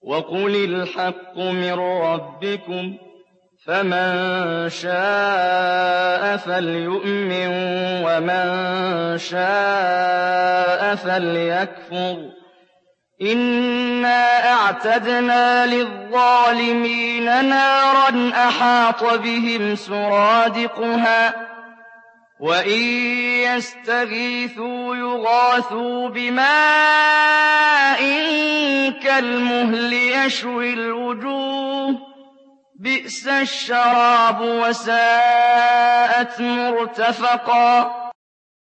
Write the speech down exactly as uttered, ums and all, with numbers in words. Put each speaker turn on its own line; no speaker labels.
وَقُلِ الْحَقُّ مِن رَّبِّكُمْ ۖ فَمَن شَاءَ فَلْيُؤْمِن وَمَن شَاءَ فَلْيَكْفُرْ ۚ إِنَّا أَعْتَدْنَا لِلظَّالِمِينَ نَارًا أَحَاطَ بِهِمْ سُرَادِقُهَا ۚ وَإِن يَسْتَغِيثُوا يُغَاثُوا بِمَاءٍ كَالْمُهْلِ يَشْوِي الْوُجُوهَ ۚ بِئْسَ الشَّرَابُ وَسَاءَتْ مُرْتَفَقًا